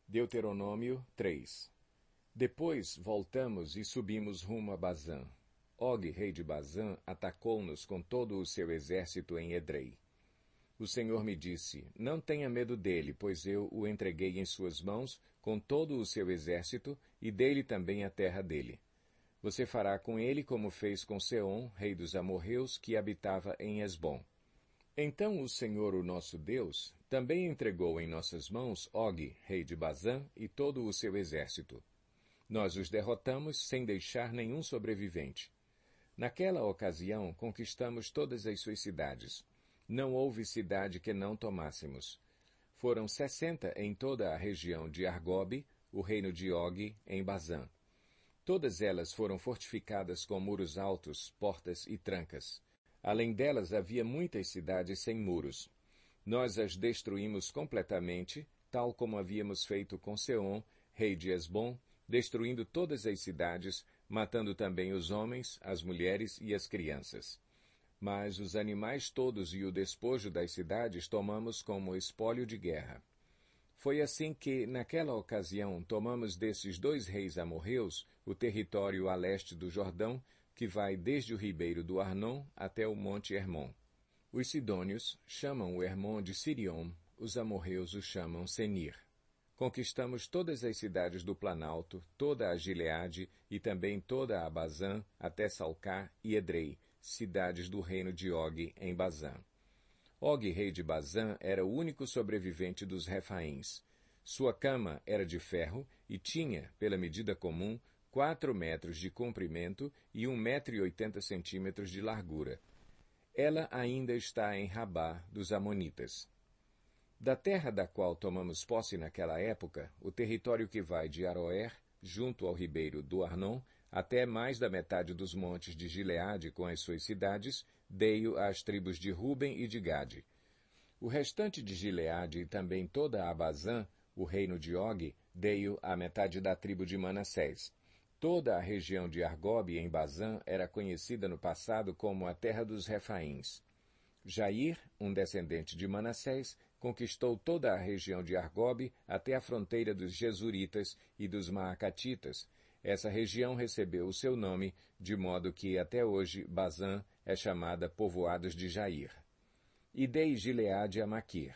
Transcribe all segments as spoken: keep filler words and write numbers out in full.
Deuteronômio três. Depois voltamos e subimos rumo a Bazã. Og, rei de Bazã, atacou-nos com todo o seu exército em Edrei. O Senhor me disse, não tenha medo dele, pois eu o entreguei em suas mãos com todo o seu exército e dei-lhe também a terra dele. Você fará com ele como fez com Seom, rei dos amorreus, que habitava em Hesbom. Então o Senhor, o nosso Deus, também entregou em nossas mãos Og, rei de Bazã, e todo o seu exército. Nós os derrotamos sem deixar nenhum sobrevivente. Naquela ocasião, conquistamos todas as suas cidades. Não houve cidade que não tomássemos. Foram sessenta em toda a região de Argobe, o reino de Og, em Bazã. Todas elas foram fortificadas com muros altos, portas e trancas. Além delas, havia muitas cidades sem muros. Nós as destruímos completamente, tal como havíamos feito com Seom, rei de Hesbom, destruindo todas as cidades, matando também os homens, as mulheres e as crianças. Mas os animais todos e o despojo das cidades tomamos como espólio de guerra. Foi assim que, naquela ocasião, tomamos desses dois reis amorreus o território a leste do Jordão, que vai desde o ribeiro do Arnon até o monte Hermon. Os sidônios chamam o Hermon de Siriom, os amorreus o chamam Senir. Conquistamos todas as cidades do Planalto, toda a Gileade e também toda a Bazã, até Salcá e Edrei, cidades do reino de Og em Bazã. Og, rei de Bazã, era o único sobrevivente dos Refaíns. Sua cama era de ferro e tinha, pela medida comum, quatro metros de comprimento e um metro e oitenta centímetros de largura. Ela ainda está em Rabá dos Amonitas. Da terra da qual tomamos posse naquela época, o território que vai de Aroer, junto ao ribeiro do Arnon, até mais da metade dos montes de Gileade com as suas cidades, dei-o às tribos de Ruben e de Gade. O restante de Gileade e também toda a Bazã, o reino de Og, dei-o à metade da tribo de Manassés. Toda a região de Argobe em Bazã era conhecida no passado como a terra dos Refaíns. Jair, um descendente de Manassés, conquistou toda a região de Argobe até a fronteira dos Jesuritas e dos Maacatitas. Essa região recebeu o seu nome, de modo que até hoje Bazã é chamada Povoados de Jair. E dei Gileade a Maquir.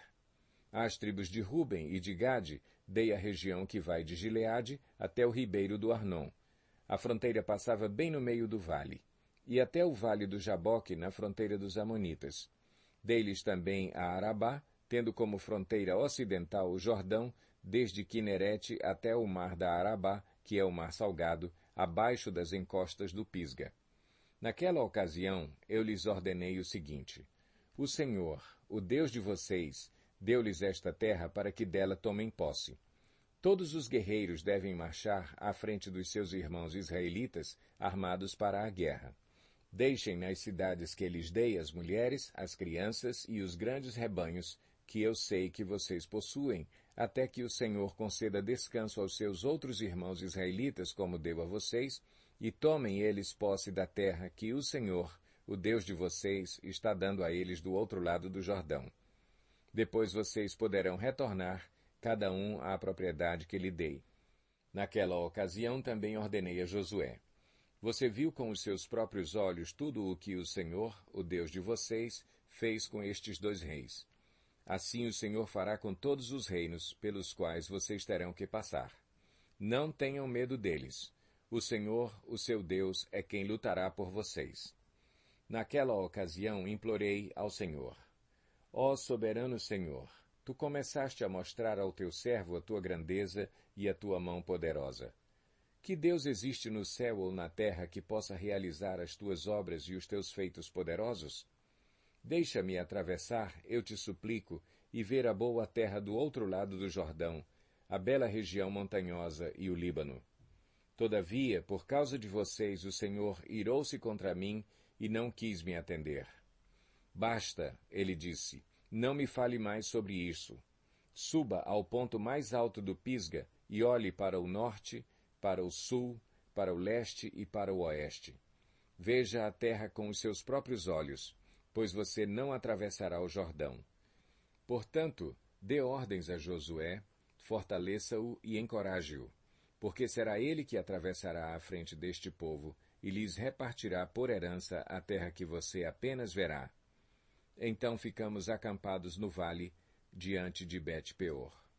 Às tribos de Ruben e de Gade dei a região que vai de Gileade até o ribeiro do Arnon. A fronteira passava bem no meio do vale, e até o vale do Jaboque, na fronteira dos Amonitas. Dei-lhes também a Arabá, tendo como fronteira ocidental o Jordão, desde Quinerete até o mar da Arabá, que é o mar salgado, abaixo das encostas do Pisga. Naquela ocasião, eu lhes ordenei o seguinte: o Senhor, o Deus de vocês, deu-lhes esta terra para que dela tomem posse. Todos os guerreiros devem marchar à frente dos seus irmãos israelitas, armados para a guerra. Deixem nas cidades que lhes dei as mulheres, as crianças e os grandes rebanhos, que eu sei que vocês possuem, até que o Senhor conceda descanso aos seus outros irmãos israelitas, como deu a vocês, e tomem eles posse da terra que o Senhor, o Deus de vocês, está dando a eles do outro lado do Jordão. Depois vocês poderão retornar, cada um à propriedade que lhe dei. Naquela ocasião também ordenei a Josué: você viu com os seus próprios olhos tudo o que o Senhor, o Deus de vocês, fez com estes dois reis. Assim o Senhor fará com todos os reinos pelos quais vocês terão que passar. Não tenham medo deles. O Senhor, o seu Deus, é quem lutará por vocês. Naquela ocasião implorei ao Senhor: ó soberano Senhor, tu começaste a mostrar ao teu servo a tua grandeza e a tua mão poderosa. Que Deus existe no céu ou na terra que possa realizar as tuas obras e os teus feitos poderosos? Deixa-me atravessar, eu te suplico, e ver a boa terra do outro lado do Jordão, a bela região montanhosa e o Líbano. Todavia, por causa de vocês, o Senhor irou-se contra mim e não quis me atender. Basta, ele disse, não me fale mais sobre isso. Suba ao ponto mais alto do Pisga e olhe para o norte, para o sul, para o leste e para o oeste. Veja a terra com os seus próprios olhos, pois você não atravessará o Jordão. Portanto, dê ordens a Josué, fortaleça-o e encoraje-o, porque será ele que atravessará à frente deste povo e lhes repartirá por herança a terra que você apenas verá. Então ficamos acampados no vale, diante de Bet-peor.